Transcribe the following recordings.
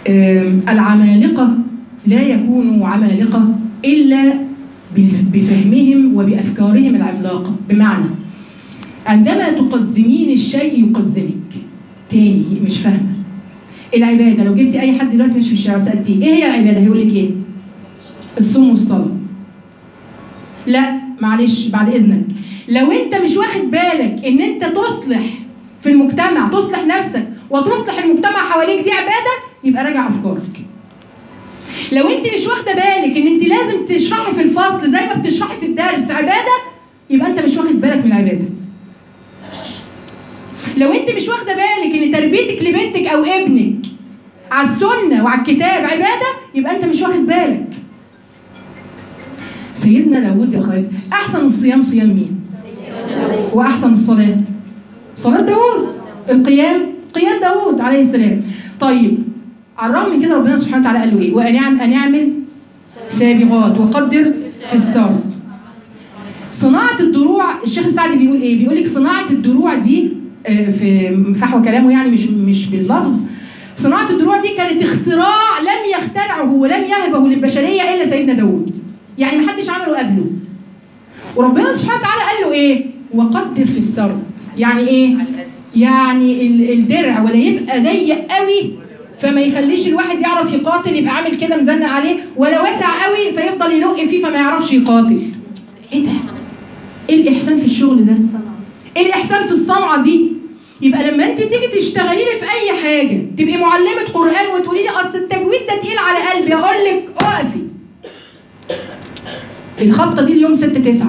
العمالقة لا يكونوا عمالقة إلا بفهمهم وبأفكارهم العملاقة. بمعنى عندما تقزمين الشيء يقزمك. تاني مش فاهمة. العبادة لو جبتي أي حد دلوقتي مش في الشارع وسألتيه إيه هي العبادة هيقول لك إيه؟ الصوم والصلاة. لا معلش بعد إذنك، لو أنت مش واخد بالك إن أنت تصلح في المجتمع، تصلح نفسك وتصلح المجتمع حواليك، دي عبادة، يبقى راجع أفكارك. لو أنت مش واخدة بالك إن أنت لازم تشرحي في الفصل زي ما بتشرحي في الدرس عبادة، يبقى أنت مش واخد بالك من العبادة. لو أنت مش واخدة بالك إن تربيتك لبنتك أو ابنك على السنة وعلى الكتاب عبادة، يبقى أنت مش واخد بالك. سيدنا داود يا خالد، أحسن الصيام صيام مين؟ وأحسن الصلاة صلاة داود. القيام قيام داود عليه السلام. طيب على الرغم من كده ربنا سبحانه وتعالى قال له إيه؟ وأن يعمل سابغات وقدر في السرد. صناعة الدروع، الشيخ السعدي بيقول إيه؟ بيقول لك صناعة الدروع دي في فحوى كلامه يعني مش باللفظ، صناعة الدروع دي كانت اختراع لم يخترعه ولم يهبه للبشرية إلا سيدنا داود. يعني محدش عمله قبله. وربنا سبحانه وتعالى قال له إيه؟ وقدر في السرد. يعني إيه؟ يعني الدرع ولا يبقى ضيق قوي فما يخليش الواحد يعرف يقاتل، يبقى عامل كده مزنق عليه، ولا واسع قوي فيفضل يلق فيه فما يعرفش يقاتل. إيه ده؟ إيه الإحسان في الشغل ده؟ إيه الإحسان في الصنعة دي؟ يبقى لما انت تيجي تشتغلي لي في اي حاجه، تبقي معلمه قران وتقولي لي اصل التجويد ده تقيل على قلبي، اقول لك اقفي. الخبطه دي اليوم 6/9.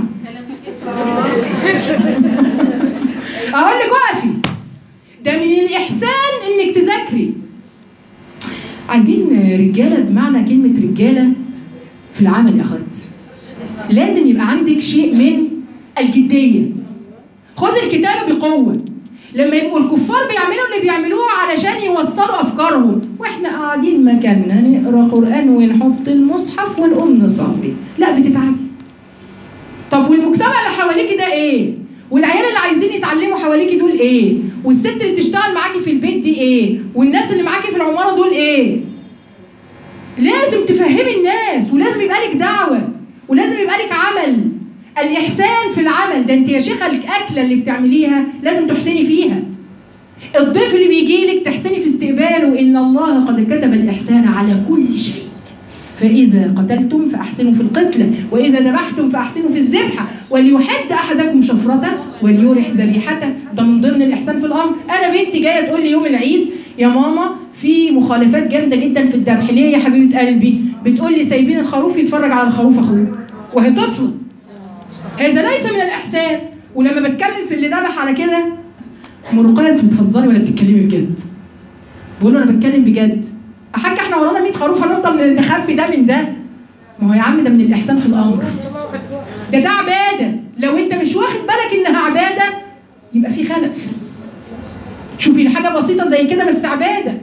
اقول لك اقفي. ده من الاحسان انك تذاكري. عايزين رجاله بمعنى كلمه رجاله في العمل يا اخواتي. لازم يبقى عندك شيء من الجديه. خد الكتابه بقوه. لما يبقوا الكفار بيعملوا اللي بيعملوه علشان يوصلوا افكارهم، واحنا قاعدين مكاننا نقرا قران ونحط المصحف ونقوم نصلي، لا بتتعبي. طب والمجتمع اللي حواليكي ده ايه؟ والعيال اللي عايزين يتعلموا حواليكي دول ايه؟ والست اللي بتشتغل معاكي في البيت دي ايه؟ والناس اللي معاكي في العماره دول ايه؟ لازم تفهمي الناس، ولازم يبقى لك دعوه، ولازم يبقى لك عمل. الإحسان في العمل ده، أنت يا شيخة الأكلة اللي بتعمليها لازم تحسني فيها. الضيف اللي بيجي لك تحسني في استقباله، إن الله قد كتب الإحسان على كل شيء. فإذا قتلتم فأحسنوا في القتلة، وإذا ذبحتم فأحسنوا في الذبحة، وليحد أحدكم شفرته وليرح ذبيحته. ده من ضمن الإحسان في الأمر. أنا بنتي جاية تقول لي يوم العيد يا ماما في مخالفات جامدة جدا في الذبح. ليه يا حبيبة قلبي؟ بتقول لي سايبين الخروف يتفرج على الخروف أخوه، وهي طفلة. هذا ليس من الإحسان. ولما بتكلم في اللي ذبح على كده، مرقية انت بتهزري ولا بتتكلمي بجد؟ بقول له انا بتكلم بجد. حاجة احنا ورانا 100 خروف هنفضل نخبي ده من ده؟ ما هو يا عم ده من الإحسان في الأمر. ده عبادة. لو انت مش واخد بالك انها عبادة يبقى في خلل. شوفي حاجة بسيطة زي كده بس عبادة.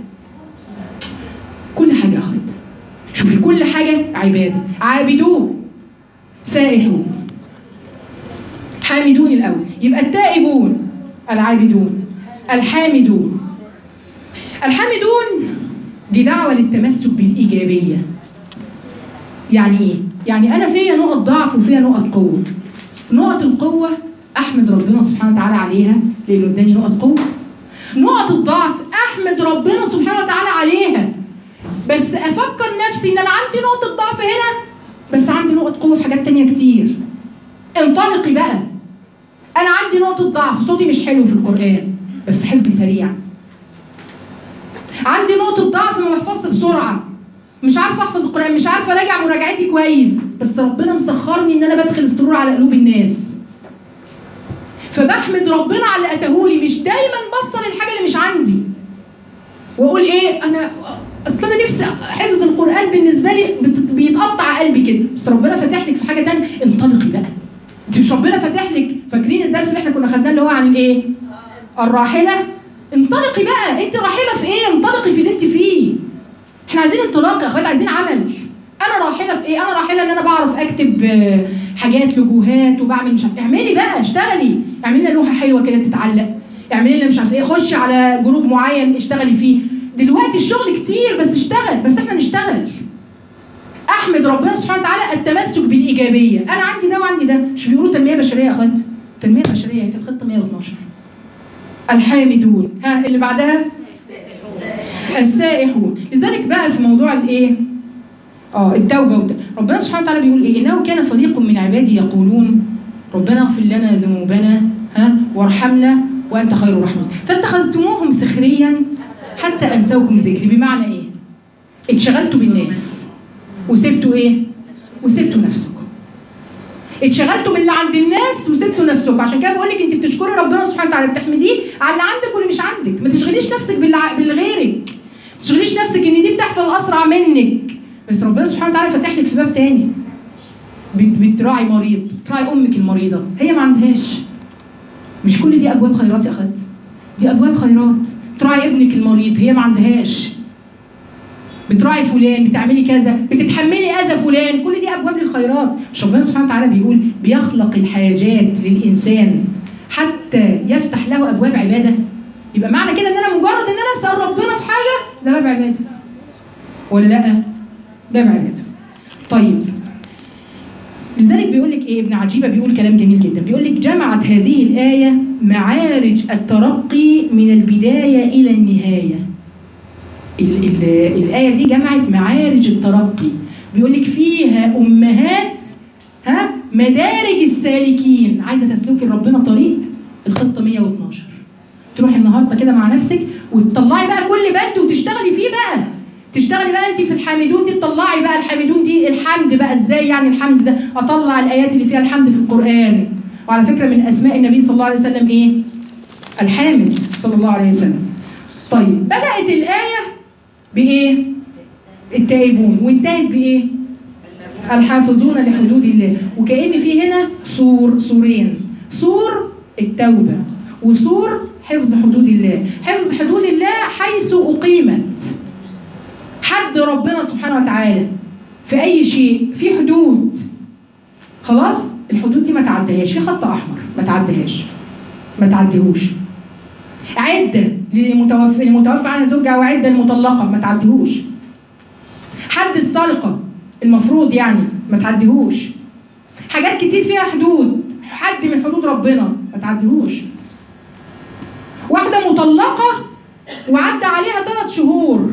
كل حاجة يا أخوات، شوفي كل حاجة عبادة. عابدون، سائحون، حامدون الأول. يبقى التائبون، العابدون، الحامدون. الحامدون دي دعوة للتمسك بالإيجابية. يعني إيه؟ يعني أنا فيا نقط ضعف وفيا نقط قوة. نقط القوة أحمد ربنا سبحانه وتعالى عليها لأنه اداني نقط قوة. نقط الضعف أحمد ربنا سبحانه وتعالى عليها، بس أفكر نفسي إن أنا عندي نقطة ضعف هنا بس عندي نقط قوة في حاجات تانية كتير. انطلقي بقى. أنا عندي نقطة ضعف، صوتي مش حلو في القرآن بس حفظي سريع. عندي نقطة ضعف ما بحفظش بسرعة، مش عارفة أحفظ القرآن، مش عارفة أراجع مراجعتي كويس، بس ربنا مسخرني إن أنا بدخل السرور على قلوب الناس. فبحمد ربنا على اللي أتاهولي، مش دايما بصل الحاجة اللي مش عندي وأقول إيه أنا أصل أنا نفسي حفظ القرآن بالنسبة لي بيتقطع قلبي كده، بس ربنا فاتح لك في حاجة تانية. انطلقي بقى. أنت مش ربنا فاتح لك؟ فاكرين الدرس اللي إحنا كنا خدناه اللي هو عن الإيه؟ الراحلة. انطلقي بقى. أنت راحلة في إيه؟ انطلقي في اللي أنت فيه. إحنا عايزين انطلاق يا أخوات، عايزين عمل. أنا راحلة في إيه؟ أنا راحلة إن أنا بعرف أكتب حاجات لوجوهات وبعمل مش عارف. اعملي بقى، اشتغلي، اعملي لنا لوحة حلوة كده تتعلق، اعملي لنا مش عارف إيه، خشي على جروب معين اشتغلي فيه. دلوقتي الشغل كتير بس اشتغلي. احمد ربنا سبحانه وتعالى التمسك بالايجابيه. انا عندي ده وعندي ده. مش بيقولوا تنميه بشريه يا اخوات؟ تنميه بشريه في الخطه 112. الحامدون. ها اللي بعدها السائحون. لذلك بقى في موضوع الايه؟ التوبه ربنا سبحانه وتعالى بيقول ايه؟ انه كان فريق من عبادي يقولون ربنا اغفر لنا ذنوبنا وارحمنا وانت خير الراحمين فاتخذتموهم سخريا حتى انسوكم ذكري. بمعنى ايه؟ اتشغلتوا بالناس وسبتوا ايه؟ وسبتوا نفسكم. اتشغلتوا باللي عند الناس وسبتوا نفسكم. عشان كده بقول لك انت بتشكري ربنا سبحانه وتعالى، بتحمديه على اللي عندك واللي مش عندك. ما تشغليش نفسك بالغيرك، ما تشغليش نفسك ان دي بتحفظ اسرع منك. بس ربنا سبحانه وتعالى فاتح لك في باب تاني. بتراعي مريض، بتراعي امك المريضه، هي ما عندهاش. مش كل دي ابواب خيرات يا اخوات؟ دي ابواب خيرات. بتراعي ابنك المريض، هي ما عندهاش. بتراعي فلان، بتعملي كذا، بتتحملي اذى فلان، كل دي ابواب للخيرات. مش ربنا سبحانه وتعالى بيقول بيخلق الحاجات للانسان حتى يفتح له ابواب عباده؟ يبقى معنى كده ان انا مجرد ان انا اسال ربنا في حاجه ده باب عباده ولا لا؟ باب عباده. طيب لذلك بيقول لك ايه؟ ابن عجيبه بيقول كلام جميل جدا، بيقول لك جمعت هذه الايه معارج الترقي من البدايه الى النهايه. الآية دي جمعت معارج الترقي. بيقول لك فيها أمهات مدارج السالكين. عايزة تسلكي ربنا طريق الخطة 112. تروحي النهارده كده مع نفسك وتطلعي بقى كل بند وتشتغلي فيه بقى. تشتغلي بقى انت في الحامدون دي، تطلعي بقى الحامدون دي الحمد بقى ازاي. يعني الحمد ده اطلع الآيات اللي فيها الحمد في القرآن. وعلى فكرة من أسماء النبي صلى الله عليه وسلم ايه؟ الحامد صلى الله عليه وسلم. طيب بدأت الآية بإيه؟ التائبون، وانتهت بإيه؟ الحافظون لحدود الله. وكأن في هنا سورين، سور التوبة وسور حفظ حدود الله. حفظ حدود الله حيث أقيمت حد ربنا سبحانه وتعالى في أي شيء، في حدود خلاص الحدود دي ما تعديهاش، في خط أحمر ما تعديهاش، ما تعديهوش. عدة لمتوفى عنها زوجها وعدة المطلقة ما تعديهوش. حد السرقة المفروض يعني ما تعديهوش. حاجات كتير فيها حدود، حد من حدود ربنا ما تعديهوش. واحدة مطلقة وعدى عليها 3 شهور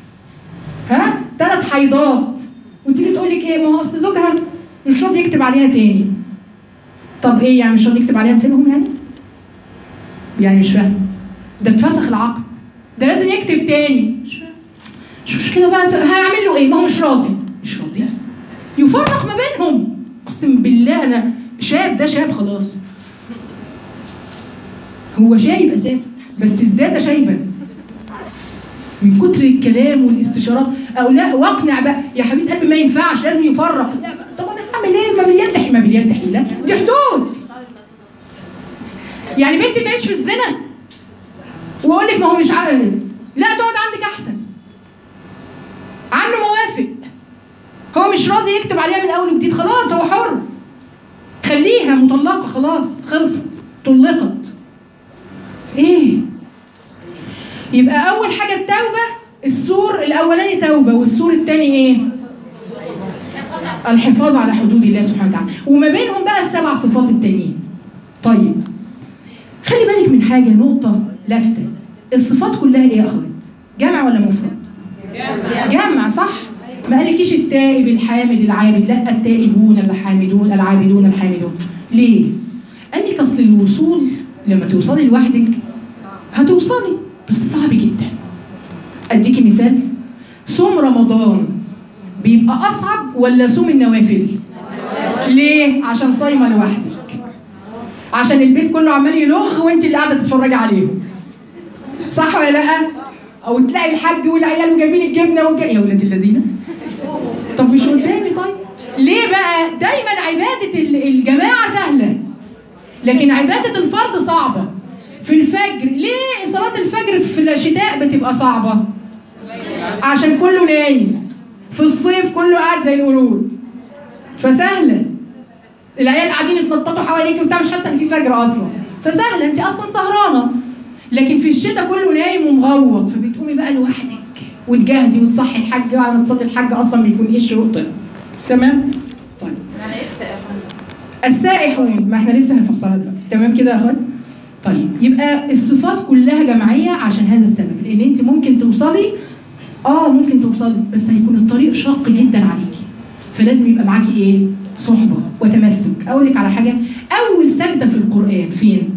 3 حيضات وتيجي تقول لك ايه؟ ما هو اصل زوجها مش راضي يكتب عليها تاني. طب ايه يعني مش راضي يكتب عليها تسيبهم يعني مش فاهم. ده اتفسخ العقد، ده لازم يكتب تاني. مش مشكله بقى، هنعمل له ايه؟ ما هو مش راضي يفرق ما بينهم. اقسم بالله انا ده شاب خلاص، هو شايب اساسا بس ازداد شيبا من كتر الكلام والاستشارات. او لا واقنع بقى يا حبيبه قلبي ما ينفعش لازم يفرق. لا طب انا هعمل ايه؟ ما بيلتحي لا دي حدود. يعني بنتي تعيش في الزنا واقول لك ما هو مش عارف، لا تقعد عندك احسن. عنه موافق، هو مش راضي يكتب عليها من اول وجديد، خلاص هو حر. خليها مطلقه خلاص، خلصت، طلقت. ايه؟ يبقى اول حاجه التوبه، السور الاولاني توبه والسور الثاني ايه؟ الحفاظ على حدود الله سبحانه وتعالى، وما بينهم بقى ال7 صفات التانيين. طيب خلي بالك من حاجه، نقطه لافته. الصفات كلها ايه يا اخوات؟ جمع ولا مفرد؟ جمع صح؟ ما قالكيش التائب الحامد العابد، لا التائبون الحامدون العابدون الحامدون. ليه؟ قال لك اصل الوصول لما توصلي لوحدك هتوصلي بس صعب جدا. اديكي مثال، صوم رمضان بيبقى اصعب ولا صوم النوافل؟ ليه؟ عشان صايمه لوحدك، عشان البيت كله عمال يلغ وانت اللي قاعده تتفرجي عليهم، صح ولا لا؟ او تلاقي الحاج والعيال وجايبين الجبنه يا ولاد الذين. طب مش قدامي طيب؟ ليه بقى؟ دايما عباده الجماعه سهله لكن عباده الفرد صعبه. في الفجر ليه صلاه الفجر في الشتاء بتبقى صعبه؟ عشان كله نايم. في الصيف كله قاعد زي القرود فسهله. العيال قاعدين يتنططوا حواليك وبتاع مش حاسه ان في فجر اصلا، فسهله انت اصلا سهرانه. لكن في الشتاء كله نايم ومغوط فبتقومي بقى لوحدك وتجاهدي وتصحي الحاج، وعلى ما تصلي الحاج اصلا بيكون ايه الشروق طلع. تمام؟ طيب يعني ايه السائحون؟ السائحون ما احنا لسه هنفسرها دلوقتي، تمام كده يا اخوات؟ طيب يبقى الصفات كلها جماعيه عشان هذا السبب، لان انت ممكن توصلي ممكن توصلي، بس هيكون الطريق شاق جدا عليكي، فلازم يبقى معاكي ايه؟ صحبه وتمسك. اقول لك على حاجه، اول سجده في القران فين؟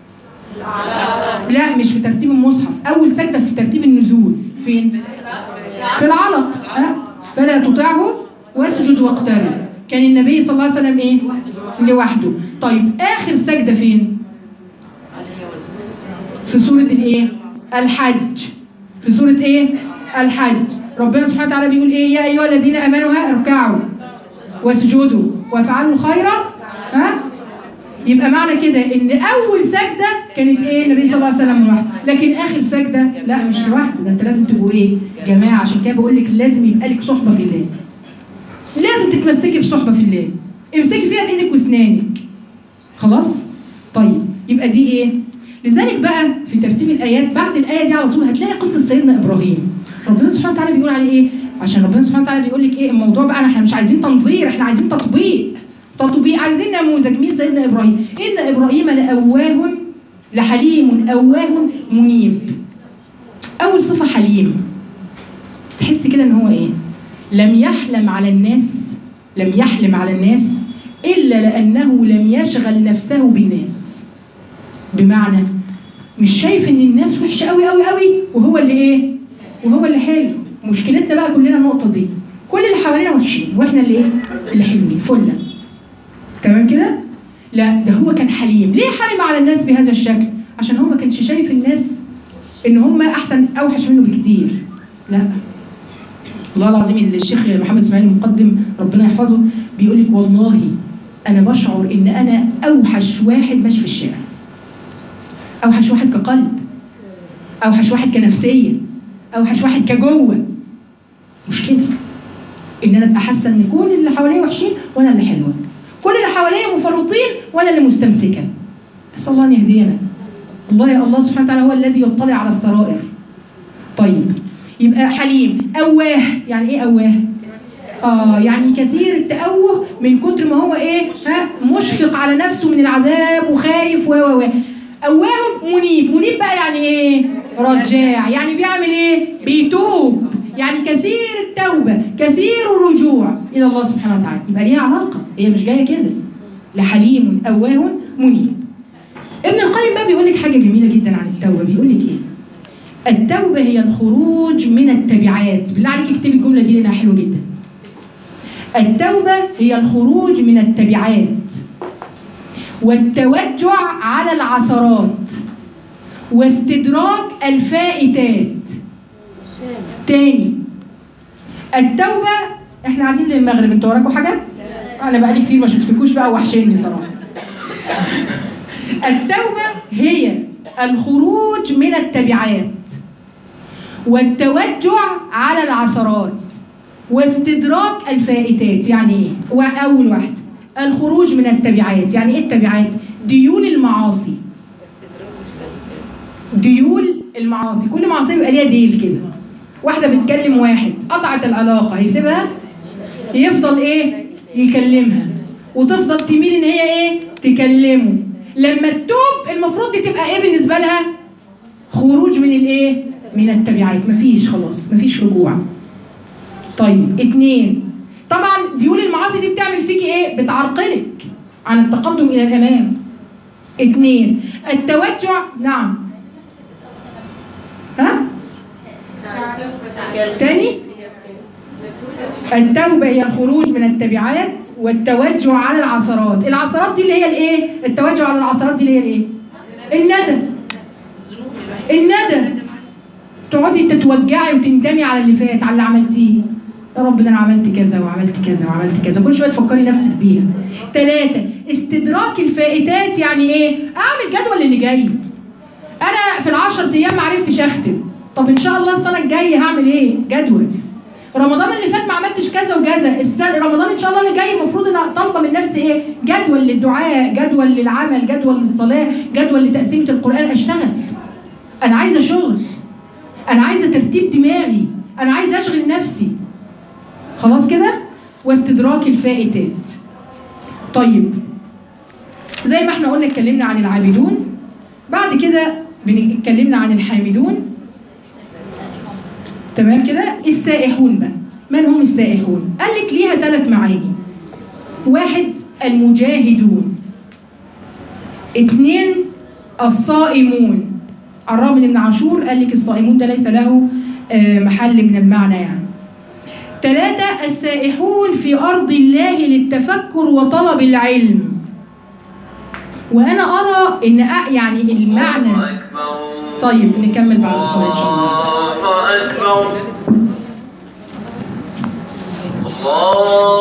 لا مش في ترتيب المصحف، اول سجده في ترتيب النزول فين؟ في العلق. فلا تطعه واسجد واقترب. كان النبي صلى الله عليه وسلم ايه؟ لوحده. طيب اخر سجده فين؟ في سوره الايه؟ الحج. في سوره ايه؟ الحج. ربنا سبحانه وتعالى بيقول ايه؟ يا ايها الذين امنوا اركعوا واسجدوا وافعلوا الخير. يبقى معنى كده ان اول سجده كانت ايه؟ النبي صلى الله عليه وسلم لوحده، لكن اخر سجده لا مش لوحده، ده انت لازم تبقوا ايه؟ جماعه. عشان كده بقول لك لازم يبقى لك صحبه في الله. لازم تتمسكي بصحبه في الله، امسكي فيها بايدك واسنانك. خلاص؟ طيب يبقى دي ايه؟ لذلك بقى في ترتيب الايات بعد الايه دي على طول هتلاقي قصه سيدنا ابراهيم. ربنا سبحانه وتعالى بيقول عليه ايه؟ عشان ربنا سبحانه وتعالى بيقول لك ايه؟ الموضوع بقى احنا مش عايزين تنظير، احنا عايزين تطبيق. عايزين نموذج. مين سيدنا ابراهيم؟ ان ابراهيم لأواه لحليم أواه منيب. اول صفه حليم. تحس كده ان هو ايه؟ لم يحلم على الناس الا لانه لم يشغل نفسه بالناس. بمعنى مش شايف ان الناس وحشه قوي قوي قوي وهو اللي ايه؟ وهو اللي حلو. مشكلتنا بقى كلنا النقطه دي، كل اللي حوالينا وحشين واحنا اللي ايه؟ اللي حلوين فله. تمام كده؟ لا ده هو كان حليم. ليه حلم على الناس بهذا الشكل؟ عشان هو ما كانش شايف الناس ان هم احسن اوحش منه بكتير. لا والله العظيم الشيخ محمد اسماعيل المقدم ربنا يحفظه بيقول لك والله انا بشعر ان انا اوحش واحد ماشي في الشارع، اوحش واحد كقلب، اوحش واحد كنفسيه، اوحش واحد كجوه. مشكله ان انا ابقى حاسه ان كل اللي حواليا وحشين وانا اللي حلوه، كل اللي حواليا مفرطين وانا اللي مستمسكه. بس الله ان يهدينا. الله سبحانه وتعالى هو الذي يطلع على السرائر. طيب يبقى حليم. أواه. يعني ايه أواه؟ يعني كثير التأوه من كتر ما هو ايه؟ مشفق على نفسه من العذاب وخايف أواه منيب بقى يعني ايه؟ رجاع. يعني بيعمل ايه؟ بيتوب. يعني كثير التوبة، كثير الرجوع إلى الله سبحانه وتعالى. يبقى ليها علاقة، هي مش جاية كده. لحليم أواه منيب. ابن القيم بقى بيقول لك حاجة جميلة جدا عن التوبة. بيقول لك ايه؟ التوبة هي الخروج من التبعات. بالله عليك اكتبي الجملة دي لأنها حلوة جدا. التوبة هي الخروج من التبعات والتوجع على العثرات واستدراك الفائتات. تاني، التوبة احنا قاعدين للمغرب، انتوا وراكوا حاجة؟ انا بقالي كتير ما شفتكوش بقى وحشيني صراحة. التوبة هي الخروج من التبعات والتوجع على العثرات واستدراك الفائتات. يعني ايه؟ اول واحدة الخروج من التبعات. يعني ايه التبعات؟ ديول المعاصي. ديول المعاصي، كل معصية بيبقى ليها ديل كده. واحدة بتكلم واحد، قطعت العلاقة، هيسيبها؟ يفضل ايه؟ يكلمها وتفضل تميل ان هي ايه؟ تكلمه. لما تتوب المفروض دي تبقى ايه بالنسبة لها؟ خروج من الايه؟ من التبعات. مفيش خلاص، مفيش رجوع. طيب 2، طبعا ديول المعاصي دي بتعمل فيكي ايه؟ بتعرقلك عن التقدم الى الامام. 2 التوجع. نعم تاني، التوبة هي الخروج من التبعات والتوجع على العثرات. العثرات دي اللي هي الايه؟ التوجع على العثرات دي اللي هي الايه؟ الندم. تقعدي تتوجعي وتندمي على اللي فات، على اللي عملتيه. يا رب ده انا عملت كذا وعملت كذا وعملت كذا، كل شويه تفكري نفسك بيها. 3 استدراك الفائتات. يعني ايه؟ اعمل جدول اللي جاي. انا في ال10 ايام ما عرفتش اختم، طب ان شاء الله السنه الجايه هعمل ايه؟ جدول. رمضان اللي فات ما عملتش كذا وكذا، رمضان ان شاء الله اللي جاي المفروض ان طالبه من نفسي ايه؟ جدول للدعاء، جدول للعمل، جدول للصلاه، جدول لتقسيمه القران. اشتغل. انا عايزه شغل، انا عايزه ترتيب دماغي، انا عايزه اشغل نفسي. خلاص كده؟ واستدراك الفائتات. طيب زي ما احنا قلنا اتكلمنا عن العابدون، بعد كده اتكلمنا عن الحامدون. تمام كده. السائحون بقى، من هم السائحون؟ قال لك ليها 3 معاني. 1 المجاهدون، 2 الصائمون. الرغم ابن عاشور قال لك الصائمون ده ليس له محل من المعنى يعني. 3 السائحون في أرض الله للتفكر وطلب العلم. وأنا أرى إن يعني المعنى. طيب نكمل بعد الصلاة إن شاء الله. الله